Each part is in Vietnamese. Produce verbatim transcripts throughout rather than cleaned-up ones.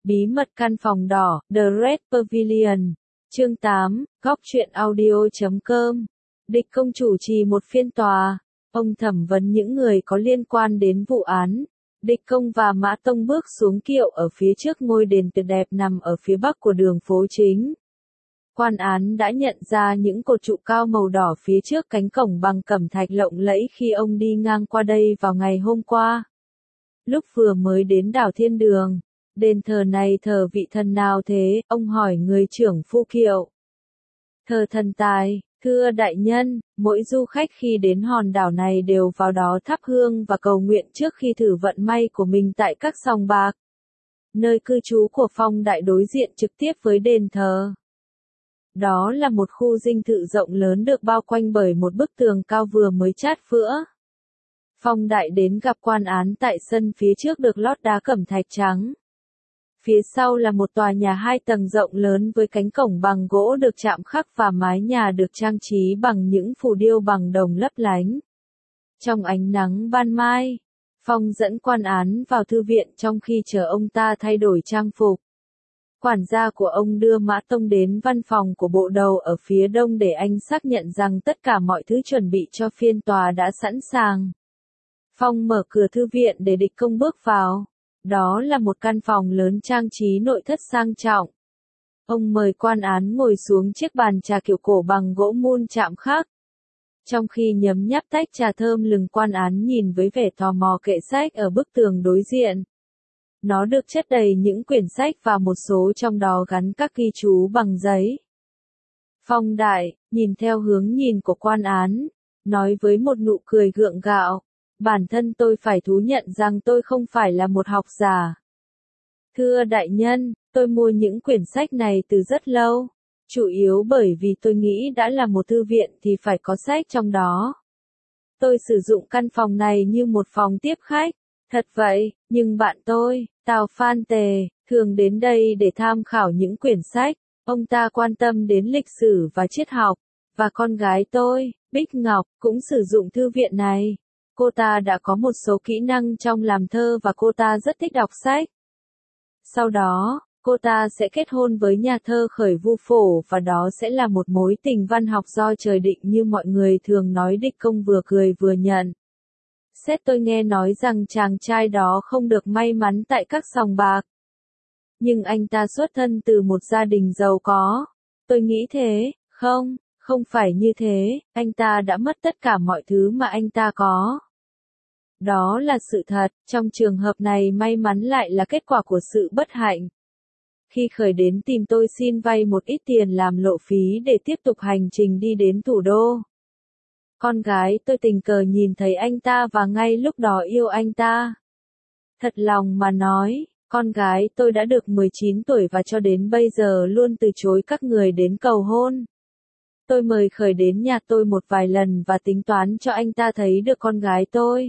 Bí mật căn phòng đỏ, The Red Pavilion. Chương tám, góc truyện audio chấm com. Địch Công chủ trì một phiên tòa. Ông thẩm vấn những người có liên quan đến vụ án. Địch Công và Mã Tông bước xuống kiệu ở phía trước ngôi đền tuyệt đẹp nằm ở phía bắc của đường phố chính. Quan án đã nhận ra những cột trụ cao màu đỏ phía trước cánh cổng bằng cẩm thạch lộng lẫy khi ông đi ngang qua đây vào ngày hôm qua. Lúc vừa mới đến đảo Thiên Đường, đền thờ này thờ vị thần nào thế? Ông hỏi người trưởng phu kiệu. Thờ thần tài, thưa đại nhân, mỗi du khách khi đến hòn đảo này đều vào đó thắp hương và cầu nguyện trước khi thử vận may của mình tại các sòng bạc. Nơi cư trú của Phong Đại đối diện trực tiếp với đền thờ. Đó là một khu dinh thự rộng lớn được bao quanh bởi một bức tường cao vừa mới chát vữa. Phong Đại đến gặp quan án tại sân phía trước được lót đá cẩm thạch trắng. Phía sau là một tòa nhà hai tầng rộng lớn với cánh cổng bằng gỗ được chạm khắc và mái nhà được trang trí bằng những phù điêu bằng đồng lấp lánh. Trong ánh nắng ban mai, Phong dẫn quan án vào thư viện trong khi chờ ông ta thay đổi trang phục. Quản gia của ông đưa Mã Tông đến văn phòng của bộ đầu ở phía đông để anh xác nhận rằng tất cả mọi thứ chuẩn bị cho phiên tòa đã sẵn sàng. Phong mở cửa thư viện để Địch Công bước vào. Đó là một căn phòng lớn trang trí nội thất sang trọng. Ông mời quan án ngồi xuống chiếc bàn trà kiểu cổ bằng gỗ mun chạm khắc. Trong khi nhấm nháp tách trà thơm lừng, quan án nhìn với vẻ tò mò kệ sách ở bức tường đối diện. Nó được chất đầy những quyển sách và một số trong đó gắn các ghi chú bằng giấy. Phong Đại, nhìn theo hướng nhìn của quan án, nói với một nụ cười gượng gạo. Bản thân tôi phải thú nhận rằng tôi không phải là một học giả. Thưa đại nhân, tôi mua những quyển sách này từ rất lâu. Chủ yếu bởi vì tôi nghĩ đã là một thư viện thì phải có sách trong đó. Tôi sử dụng căn phòng này như một phòng tiếp khách. Thật vậy, nhưng bạn tôi, Tào Phan Tề, thường đến đây để tham khảo những quyển sách. Ông ta quan tâm đến lịch sử và triết học. Và con gái tôi, Bích Ngọc, cũng sử dụng thư viện này. Cô ta đã có một số kỹ năng trong làm thơ và cô ta rất thích đọc sách. Sau đó, cô ta sẽ kết hôn với nhà thơ Khởi Vu Phổ và đó sẽ là một mối tình văn học do trời định như mọi người thường nói. Địch Công vừa cười vừa nhận. Xét tôi nghe nói rằng chàng trai đó không được may mắn tại các sòng bạc. Nhưng anh ta xuất thân từ một gia đình giàu có. Tôi nghĩ thế, không, không phải như thế, anh ta đã mất tất cả mọi thứ mà anh ta có. Đó là sự thật, trong trường hợp này may mắn lại là kết quả của sự bất hạnh. Khi Khởi đến tìm tôi xin vay một ít tiền làm lộ phí để tiếp tục hành trình đi đến thủ đô. Con gái tôi tình cờ nhìn thấy anh ta và ngay lúc đó yêu anh ta. Thật lòng mà nói, con gái tôi đã được mười chín tuổi và cho đến bây giờ luôn từ chối các người đến cầu hôn. Tôi mời Khởi đến nhà tôi một vài lần và tính toán cho anh ta thấy được con gái tôi.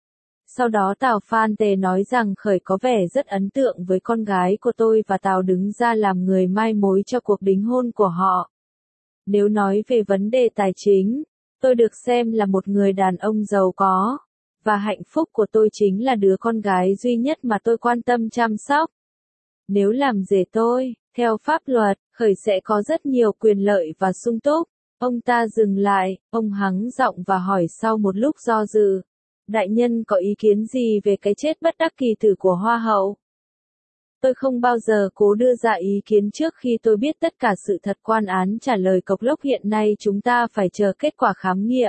Sau đó Tào Phan Tề nói rằng Khởi có vẻ rất ấn tượng với con gái của tôi và Tào đứng ra làm người mai mối cho cuộc đính hôn của họ. Nếu nói về vấn đề tài chính, tôi được xem là một người đàn ông giàu có, và hạnh phúc của tôi chính là đứa con gái duy nhất mà tôi quan tâm chăm sóc. Nếu làm rể tôi, theo pháp luật, Khởi sẽ có rất nhiều quyền lợi và sung túc. Ông ta dừng lại, ông hắng giọng và hỏi sau một lúc do dự. Đại nhân có ý kiến gì về cái chết bất đắc kỳ tử của Hoa hậu? Tôi không bao giờ cố đưa ra ý kiến trước khi tôi biết tất cả sự thật. Quan án trả lời cộc lốc. Hiện nay chúng ta phải chờ kết quả khám nghiệm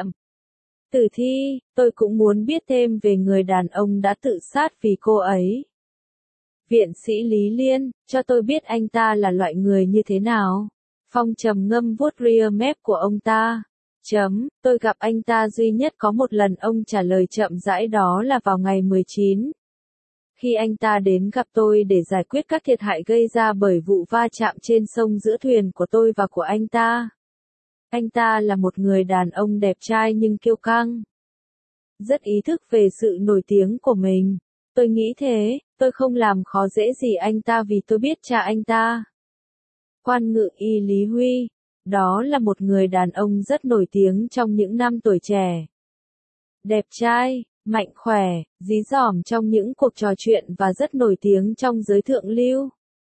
tử thi. Tôi cũng muốn biết thêm về người đàn ông đã tự sát vì cô ấy. Viện sĩ Lý Liên, cho tôi biết anh ta là loại người như thế nào. Phong trầm ngâm vuốt ria mép của ông ta. Chấm, tôi gặp anh ta duy nhất có một lần. Ông trả lời chậm rãi, đó là vào ngày mười chín. Khi anh ta đến gặp tôi để giải quyết các thiệt hại gây ra bởi vụ va chạm trên sông giữa thuyền của tôi và của anh ta. Anh ta là một người đàn ông đẹp trai nhưng kiêu căng. Rất ý thức về sự nổi tiếng của mình. Tôi nghĩ thế, tôi không làm khó dễ gì anh ta vì tôi biết cha anh ta. Quan ngự y Lý Huy. Đó là một người đàn ông rất nổi tiếng trong những năm tuổi trẻ. Đẹp trai, mạnh khỏe, dí dỏm trong những cuộc trò chuyện và rất nổi tiếng trong giới thượng lưu.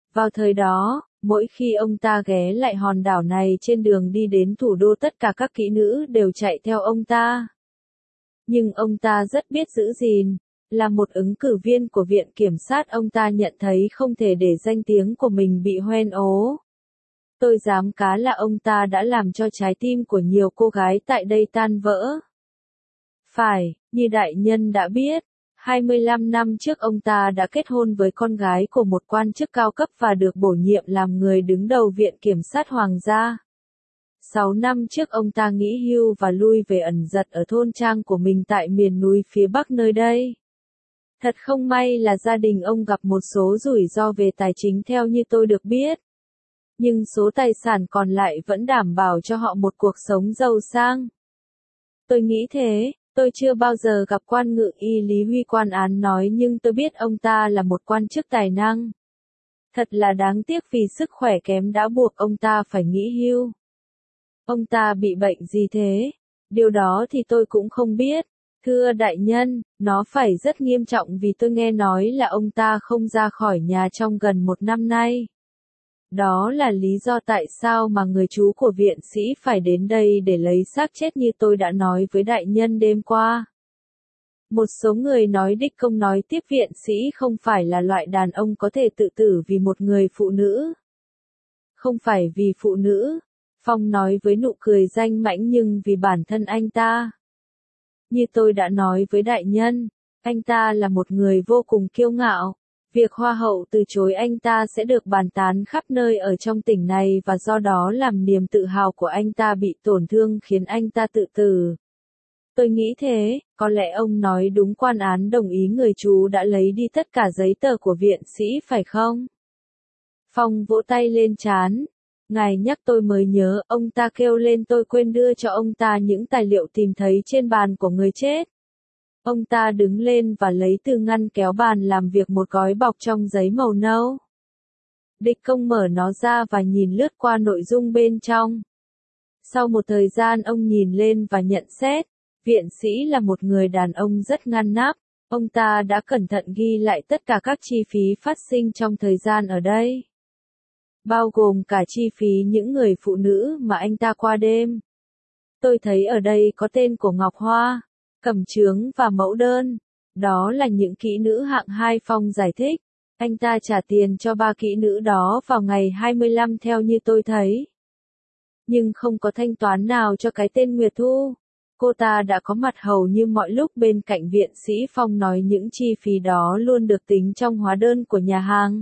Vào thời đó, mỗi khi ông ta ghé lại hòn đảo này trên đường đi đến thủ đô tất cả các kỹ nữ đều chạy theo ông ta. Nhưng ông ta rất biết giữ gìn, là một ứng cử viên của viện kiểm sát ông ta nhận thấy không thể để danh tiếng của mình bị hoen ố. Tôi dám cá là ông ta đã làm cho trái tim của nhiều cô gái tại đây tan vỡ. Phải, như đại nhân đã biết, hai mươi lăm năm trước ông ta đã kết hôn với con gái của một quan chức cao cấp và được bổ nhiệm làm người đứng đầu viện kiểm sát hoàng gia. Sáu năm trước ông ta nghỉ hưu và lui về ẩn giật ở thôn trang của mình tại miền núi phía bắc nơi đây. Thật không may là gia đình ông gặp một số rủi ro về tài chính theo như tôi được biết. Nhưng số tài sản còn lại vẫn đảm bảo cho họ một cuộc sống giàu sang. Tôi nghĩ thế, tôi chưa bao giờ gặp quan ngự y Lý Huy quan án nói nhưng tôi biết ông ta là một quan chức tài năng. Thật là đáng tiếc vì sức khỏe kém đã buộc ông ta phải nghỉ hưu. Ông ta bị bệnh gì thế? Điều đó thì tôi cũng không biết. Thưa đại nhân, nó phải rất nghiêm trọng vì tôi nghe nói là ông ta không ra khỏi nhà trong gần một năm nay. Đó là lý do tại sao mà người chú của viện sĩ phải đến đây để lấy xác chết như tôi đã nói với đại nhân đêm qua. Một số người nói đích công nói tiếp viện sĩ không phải là loại đàn ông có thể tự tử vì một người phụ nữ. Không phải vì phụ nữ, Phong nói với nụ cười danh mãnh nhưng vì bản thân anh ta. Như tôi đã nói với đại nhân, anh ta là một người vô cùng kiêu ngạo. Việc hoa hậu từ chối anh ta sẽ được bàn tán khắp nơi ở trong tỉnh này và do đó làm niềm tự hào của anh ta bị tổn thương khiến anh ta tự tử. Tôi nghĩ thế, có lẽ ông nói đúng quan án đồng ý người chú đã lấy đi tất cả giấy tờ của viện sĩ phải không? Phong vỗ tay lên trán. Ngài nhắc tôi mới nhớ, ông ta kêu lên tôi quên đưa cho ông ta những tài liệu tìm thấy trên bàn của người chết. Ông ta đứng lên và lấy từ ngăn kéo bàn làm việc một gói bọc trong giấy màu nâu. Địch công mở nó ra và nhìn lướt qua nội dung bên trong. Sau một thời gian ông nhìn lên và nhận xét, viện sĩ là một người đàn ông rất ngăn nắp. Ông ta đã cẩn thận ghi lại tất cả các chi phí phát sinh trong thời gian ở đây. Bao gồm cả chi phí những người phụ nữ mà anh ta qua đêm. Tôi thấy ở đây có tên của Ngọc Hoa, Cẩm Chướng và Mẫu Đơn. Đó là những kỹ nữ hạng hai. Phong giải thích. Anh ta trả tiền cho ba kỹ nữ đó vào ngày hai mươi lăm theo như tôi thấy. Nhưng không có thanh toán nào cho cái tên Nguyệt Thu. Cô ta đã có mặt hầu như mọi lúc bên cạnh viện sĩ. Phong nói những chi phí đó luôn được tính trong hóa đơn của nhà hàng.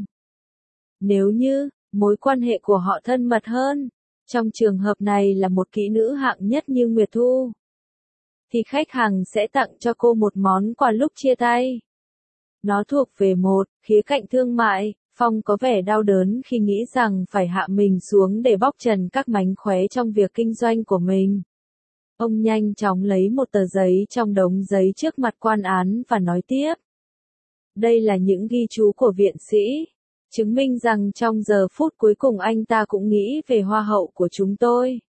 Nếu như mối quan hệ của họ thân mật hơn, trong trường hợp này là một kỹ nữ hạng nhất như Nguyệt Thu, thì khách hàng sẽ tặng cho cô một món quà lúc chia tay. Nó thuộc về một khía cạnh thương mại. Phong có vẻ đau đớn khi nghĩ rằng phải hạ mình xuống để bóc trần các mánh khóe trong việc kinh doanh của mình. Ông nhanh chóng lấy một tờ giấy trong đống giấy trước mặt quan án và nói tiếp. Đây là những ghi chú của viện sĩ, chứng minh rằng trong giờ phút cuối cùng anh ta cũng nghĩ về hoa hậu của chúng tôi.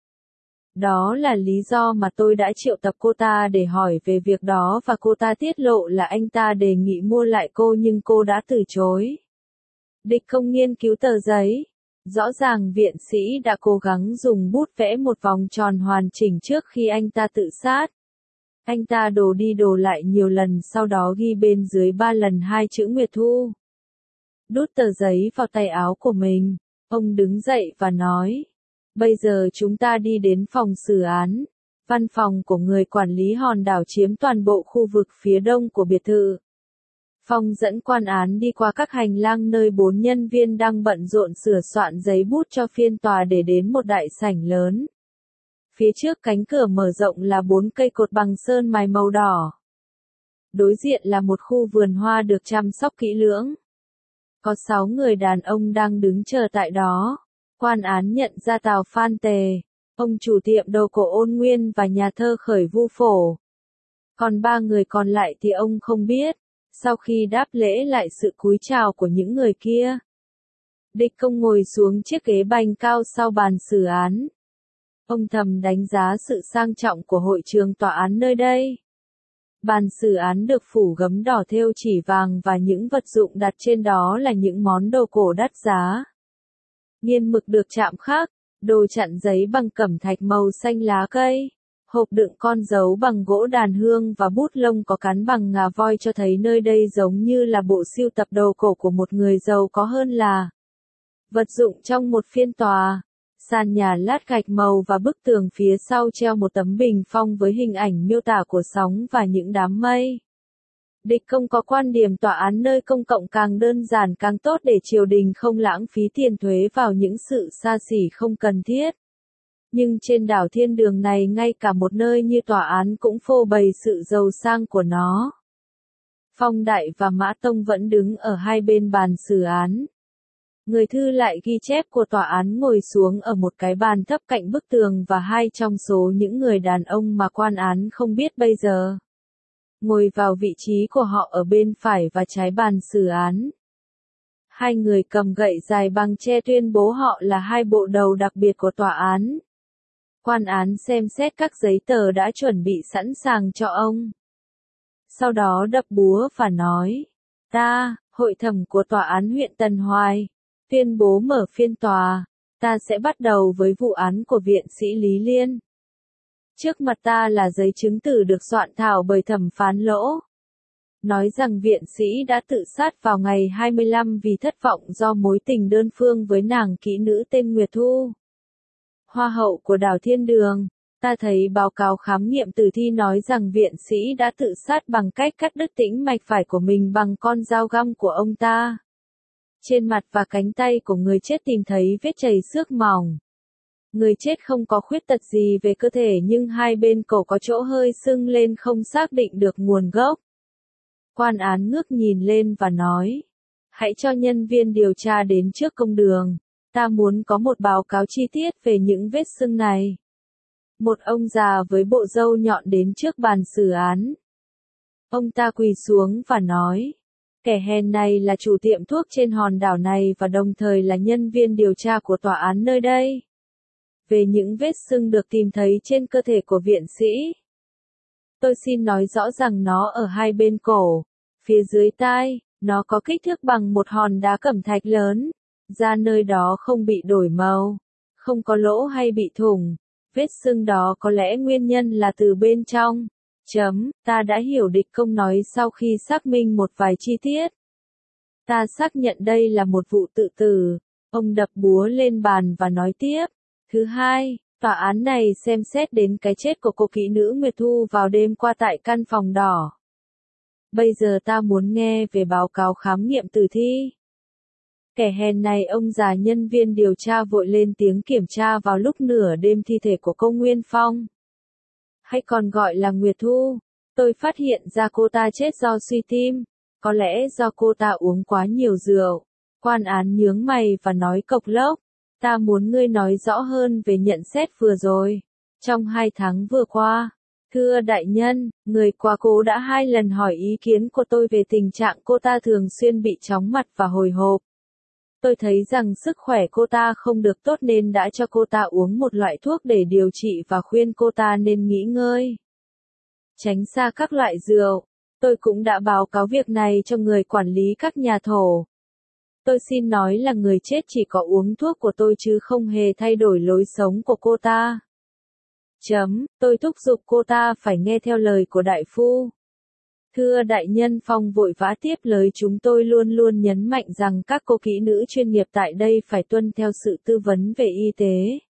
Đó là lý do mà tôi đã triệu tập cô ta để hỏi về việc đó và cô ta tiết lộ là anh ta đề nghị mua lại cô nhưng cô đã từ chối. Địch không nghiên cứu tờ giấy. Rõ ràng viện sĩ đã cố gắng dùng bút vẽ một vòng tròn hoàn chỉnh trước khi anh ta tự sát. Anh ta đổ đi đổ lại nhiều lần sau đó ghi bên dưới ba lần hai chữ Nguyệt Thu. Đút tờ giấy vào tay áo của mình, ông đứng dậy và nói. Bây giờ chúng ta đi đến phòng xử án. Văn phòng của người quản lý hòn đảo chiếm toàn bộ khu vực phía đông của biệt thự. Phong dẫn quan án đi qua các hành lang nơi bốn nhân viên đang bận rộn sửa soạn giấy bút cho phiên tòa để đến một đại sảnh lớn. Phía trước cánh cửa mở rộng là bốn cây cột bằng sơn mài màu đỏ. Đối diện là một khu vườn hoa được chăm sóc kỹ lưỡng. Có sáu người đàn ông đang đứng chờ tại đó. Quan án nhận ra Tào Phan Tề, ông chủ tiệm đồ cổ Ôn Nguyên và nhà thơ Khởi Vu Phổ. Còn ba người còn lại thì ông không biết. Sau khi đáp lễ lại sự cúi chào của những người kia, địch công ngồi xuống chiếc ghế bành cao sau bàn xử án. Ông thầm đánh giá sự sang trọng của hội trường tòa án nơi đây. Bàn xử án được phủ gấm đỏ thêu chỉ vàng và những vật dụng đặt trên đó là những món đồ cổ đắt giá. Nghiên mực được chạm khắc, đồ chặn giấy bằng cẩm thạch màu xanh lá cây, hộp đựng con dấu bằng gỗ đàn hương và bút lông có cán bằng ngà voi cho thấy nơi đây giống như là bộ sưu tập đồ cổ của một người giàu có hơn là vật dụng trong một phiên tòa. Sàn nhà lát gạch màu và bức tường phía sau treo một tấm bình phong với hình ảnh miêu tả của sóng và những đám mây. Địch Công có quan điểm tòa án nơi công cộng càng đơn giản càng tốt để triều đình không lãng phí tiền thuế vào những sự xa xỉ không cần thiết. Nhưng trên đảo Thiên Đường này ngay cả một nơi như tòa án cũng phô bày sự giàu sang của nó. Phong Đại và Mã Tông vẫn đứng ở hai bên bàn xử án. Người thư lại ghi chép của tòa án ngồi xuống ở một cái bàn thấp cạnh bức tường và hai trong số những người đàn ông mà quan án không biết bây giờ ngồi vào vị trí của họ ở bên phải và trái bàn xử án. Hai người cầm gậy dài bằng tre tuyên bố họ là hai bộ đầu đặc biệt của tòa án. Quan án xem xét các giấy tờ đã chuẩn bị sẵn sàng cho ông. Sau đó đập búa và nói, ta, hội thẩm của tòa án huyện Tân Hoài, tuyên bố mở phiên tòa, ta sẽ bắt đầu với vụ án của viện sĩ Lý Liên. Trước mặt ta là giấy chứng từ được soạn thảo bởi thẩm phán Lỗ. Nói rằng viện sĩ đã tự sát vào ngày hai mươi lăm vì thất vọng do mối tình đơn phương với nàng kỹ nữ tên Nguyệt Thu, Hoa hậu của đảo Thiên Đường. Ta thấy báo cáo khám nghiệm tử thi nói rằng viện sĩ đã tự sát bằng cách cắt đứt tĩnh mạch phải của mình bằng con dao găm của ông ta. Trên mặt và cánh tay của người chết tìm thấy vết chảy xước mỏng. Người chết không có khuyết tật gì về cơ thể nhưng hai bên cổ có chỗ hơi sưng lên không xác định được nguồn gốc. Quan án ngước nhìn lên và nói, hãy cho nhân viên điều tra đến trước công đường, ta muốn có một báo cáo chi tiết về những vết sưng này. Một ông già với bộ râu nhọn đến trước bàn xử án. Ông ta quỳ xuống và nói, kẻ hèn này là chủ tiệm thuốc trên hòn đảo này và đồng thời là nhân viên điều tra của tòa án nơi đây. Về những vết sưng được tìm thấy trên cơ thể của viện sĩ, tôi xin nói rõ rằng nó ở hai bên cổ, phía dưới tai, nó có kích thước bằng một hòn đá cẩm thạch lớn, da nơi đó không bị đổi màu, không có lỗ hay bị thủng. Vết sưng đó có lẽ nguyên nhân là từ bên trong. Chấm, ta đã hiểu, Địch Công nói sau khi xác minh một vài chi tiết. Ta xác nhận đây là một vụ tự tử. Ông đập búa lên bàn và nói tiếp. Thứ hai, tòa án này xem xét đến cái chết của cô kỹ nữ Nguyệt Thu vào đêm qua tại căn phòng đỏ. Bây giờ ta muốn nghe về báo cáo khám nghiệm tử thi. Kẻ hèn này, ông già nhân viên điều tra vội lên tiếng, kiểm tra vào lúc nửa đêm thi thể của cô Nguyên Phong, hay còn gọi là Nguyệt Thu. Tôi phát hiện ra cô ta chết do suy tim, có lẽ do cô ta uống quá nhiều rượu. Quan án nhướng mày và nói cộc lốc, ta muốn ngươi nói rõ hơn về nhận xét vừa rồi. Trong hai tháng vừa qua, thưa đại nhân, người qua cố đã hai lần hỏi ý kiến của tôi về tình trạng cô ta thường xuyên bị chóng mặt và hồi hộp. Tôi thấy rằng sức khỏe cô ta không được tốt nên đã cho cô ta uống một loại thuốc để điều trị và khuyên cô ta nên nghỉ ngơi, tránh xa các loại rượu. Tôi cũng đã báo cáo việc này cho người quản lý các nhà thổ. Tôi xin nói là người chết chỉ có uống thuốc của tôi chứ không hề thay đổi lối sống của cô ta. Chấm, tôi thúc giục cô ta phải nghe theo lời của đại phu. Thưa đại nhân, Phong vội vã tiếp lời, chúng tôi luôn luôn nhấn mạnh rằng các cô kỹ nữ chuyên nghiệp tại đây phải tuân theo sự tư vấn về y tế,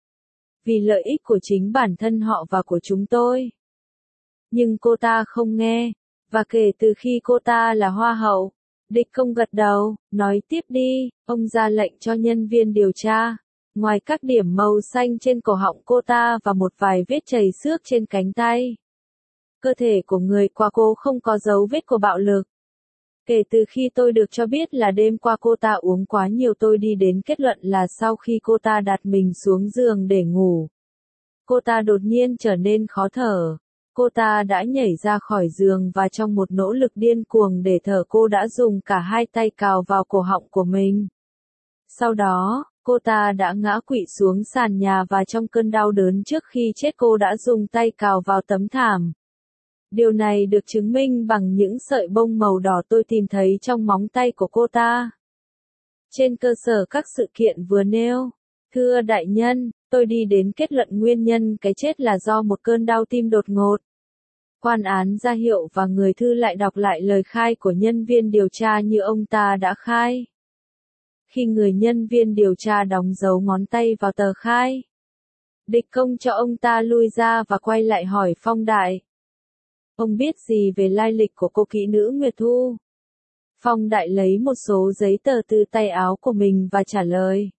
vì lợi ích của chính bản thân họ và của chúng tôi. Nhưng cô ta không nghe, và kể từ khi cô ta là hoa hậu, Địch Công gật đầu, nói tiếp đi, ông ra lệnh cho nhân viên điều tra. Ngoài các điểm màu xanh trên cổ họng cô ta và một vài vết chảy xước trên cánh tay, cơ thể của người qua cố không có dấu vết của bạo lực. Kể từ khi tôi được cho biết là đêm qua cô ta uống quá nhiều, tôi đi đến kết luận là sau khi cô ta đặt mình xuống giường để ngủ, cô ta đột nhiên trở nên khó thở. Cô ta đã nhảy ra khỏi giường và trong một nỗ lực điên cuồng để thở, cô đã dùng cả hai tay cào vào cổ họng của mình. Sau đó, cô ta đã ngã quỵ xuống sàn nhà và trong cơn đau đớn trước khi chết cô đã dùng tay cào vào tấm thảm. Điều này được chứng minh bằng những sợi bông màu đỏ tôi tìm thấy trong móng tay của cô ta. Trên cơ sở các sự kiện vừa nêu, thưa đại nhân, tôi đi đến kết luận nguyên nhân cái chết là do một cơn đau tim đột ngột. Quan án ra hiệu và người thư lại đọc lại lời khai của nhân viên điều tra như ông ta đã khai. Khi người nhân viên điều tra đóng dấu ngón tay vào tờ khai, địch công cho ông ta lui ra và quay lại hỏi Phong Đại. Ông biết gì về lai lịch của cô kỹ nữ Nguyệt Thu? Phong Đại lấy một số giấy tờ từ tay áo của mình và trả lời.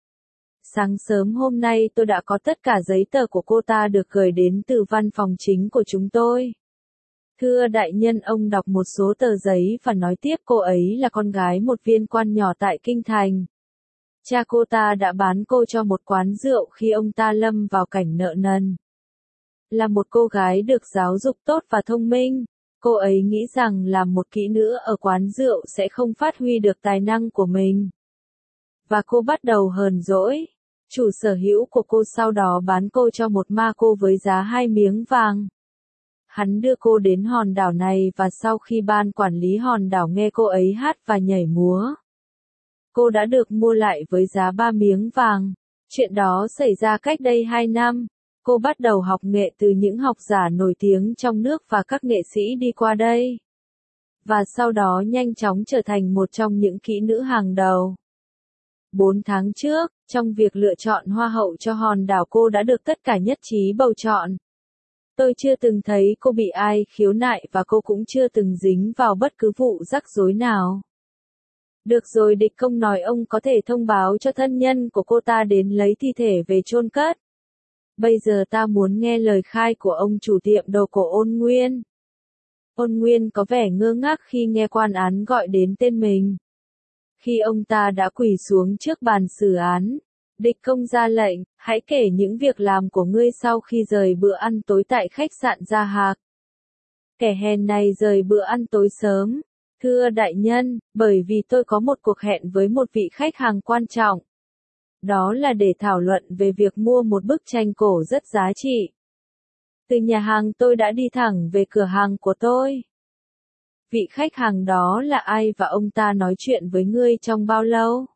Sáng sớm hôm nay tôi đã có tất cả giấy tờ của cô ta được gửi đến từ văn phòng chính của chúng tôi. Thưa đại nhân, ông đọc một số tờ giấy và nói tiếp cô ấy là con gái một viên quan nhỏ tại Kinh Thành. Cha cô ta đã bán cô cho một quán rượu khi ông ta lâm vào cảnh nợ nần. Là một cô gái được giáo dục tốt và thông minh, cô ấy nghĩ rằng làm một kỹ nữ ở quán rượu sẽ không phát huy được tài năng của mình. Và cô bắt đầu hờn dỗi. Chủ sở hữu của cô sau đó bán cô cho một ma cô với giá hai miếng vàng. Hắn đưa cô đến hòn đảo này và sau khi ban quản lý hòn đảo nghe cô ấy hát và nhảy múa, cô đã được mua lại với giá ba miếng vàng. Chuyện đó xảy ra cách đây hai năm. Cô bắt đầu học nghệ từ những học giả nổi tiếng trong nước và các nghệ sĩ đi qua đây. Và sau đó nhanh chóng trở thành một trong những kỹ nữ hàng đầu. Bốn tháng trước, trong việc lựa chọn hoa hậu cho hòn đảo cô đã được tất cả nhất trí bầu chọn. Tôi chưa từng thấy cô bị ai khiếu nại và cô cũng chưa từng dính vào bất cứ vụ rắc rối nào. Được rồi, địch công nói ông có thể thông báo cho thân nhân của cô ta đến lấy thi thể về chôn cất. Bây giờ ta muốn nghe lời khai của ông chủ tiệm đồ cổ Ôn Nguyên. Ôn Nguyên có vẻ ngơ ngác khi nghe quan án gọi đến tên mình. Khi ông ta đã quỳ xuống trước bàn xử án, địch công ra lệnh, hãy kể những việc làm của ngươi sau khi rời bữa ăn tối tại khách sạn Gia Hạc. Kẻ hèn này rời bữa ăn tối sớm. Thưa đại nhân, bởi vì tôi có một cuộc hẹn với một vị khách hàng quan trọng. Đó là để thảo luận về việc mua một bức tranh cổ rất giá trị. Từ nhà hàng tôi đã đi thẳng về cửa hàng của tôi. Vị khách hàng đó là ai và ông ta nói chuyện với ngươi trong bao lâu?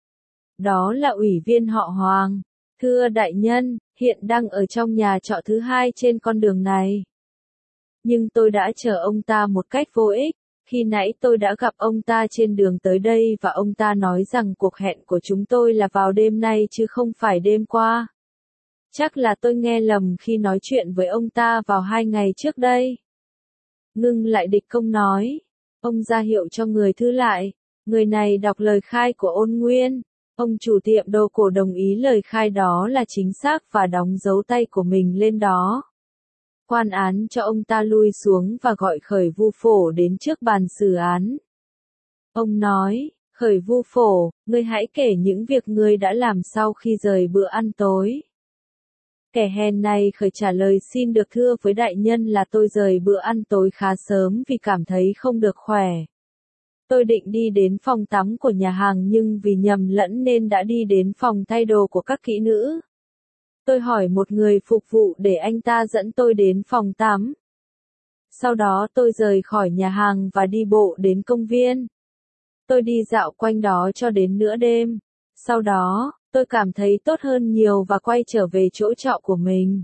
Đó là ủy viên họ Hoàng. Thưa đại nhân, hiện đang ở trong nhà trọ thứ hai trên con đường này. Nhưng tôi đã chờ ông ta một cách vô ích. Khi nãy tôi đã gặp ông ta trên đường tới đây và ông ta nói rằng cuộc hẹn của chúng tôi là vào đêm nay chứ không phải đêm qua. Chắc là tôi nghe lầm khi nói chuyện với ông ta vào hai ngày trước đây. Ngưng lại, địch công nói. Ông ra hiệu cho người thư lại. Người này đọc lời khai của Ôn Nguyên. Ông chủ tiệm đồ cổ đồng ý lời khai đó là chính xác và đóng dấu tay của mình lên đó. Quan án cho ông ta lui xuống và gọi Khởi Vu Phổ đến trước bàn xử án. Ông nói, Khởi Vu Phổ, ngươi hãy kể những việc ngươi đã làm sau khi rời bữa ăn tối. Kẻ hèn này Khởi trả lời, xin được thưa với đại nhân là tôi rời bữa ăn tối khá sớm vì cảm thấy không được khỏe. Tôi định đi đến phòng tắm của nhà hàng nhưng vì nhầm lẫn nên đã đi đến phòng thay đồ của các kỹ nữ. Tôi hỏi một người phục vụ để anh ta dẫn tôi đến phòng tắm. Sau đó tôi rời khỏi nhà hàng và đi bộ đến công viên. Tôi đi dạo quanh đó cho đến nửa đêm. Sau đó, tôi cảm thấy tốt hơn nhiều và quay trở về chỗ trọ của mình.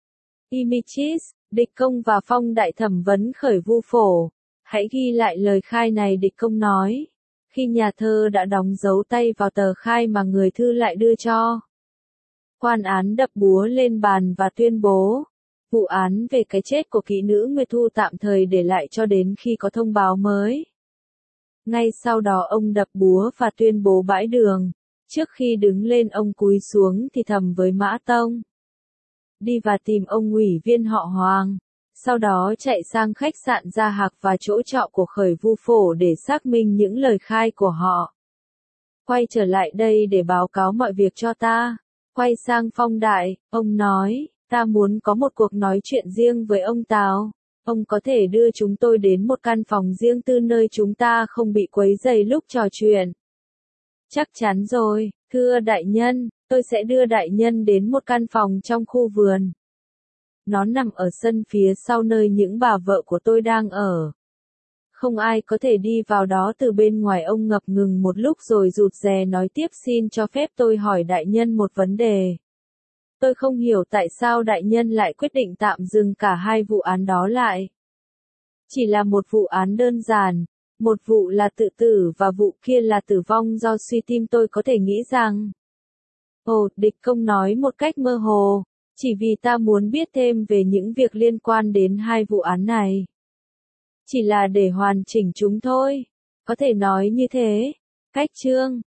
Images, địch công và Phong Đại thẩm vấn Khởi Vu Phổ. Hãy ghi lại lời khai này, địch công nói. Khi nhà thơ đã đóng dấu tay vào tờ khai mà người thư lại đưa cho. Quan án đập búa lên bàn và tuyên bố. Vụ án về cái chết của kỹ nữ Nguyệt Thu tạm thời để lại cho đến khi có thông báo mới. Ngay sau đó ông đập búa và tuyên bố bãi đường. Trước khi đứng lên ông cúi xuống thì thầm với Mã Tông. Đi và tìm ông ủy viên họ Hoàng. Sau đó chạy sang khách sạn Gia Hạc và chỗ trọ của Khởi Vu Phổ để xác minh những lời khai của họ. Quay trở lại đây để báo cáo mọi việc cho ta. Quay sang Phong Đại, ông nói, ta muốn có một cuộc nói chuyện riêng với ông Tào. Ông có thể đưa chúng tôi đến một căn phòng riêng tư nơi chúng ta không bị quấy rầy lúc trò chuyện. Chắc chắn rồi, thưa đại nhân, tôi sẽ đưa đại nhân đến một căn phòng trong khu vườn. Nó nằm ở sân phía sau nơi những bà vợ của tôi đang ở. Không ai có thể đi vào đó từ bên ngoài. Ông ngập ngừng một lúc rồi rụt rè nói tiếp, xin cho phép tôi hỏi đại nhân một vấn đề. Tôi không hiểu tại sao đại nhân lại quyết định tạm dừng cả hai vụ án đó lại. Chỉ là một vụ án đơn giản, một vụ là tự tử và vụ kia là tử vong do suy tim. Tôi có thể nghĩ rằng... Ồ, địch công nói một cách mơ hồ, chỉ vì ta muốn biết thêm về những việc liên quan đến hai vụ án này. Chỉ là để hoàn chỉnh chúng thôi, có thể nói như thế. Cách chương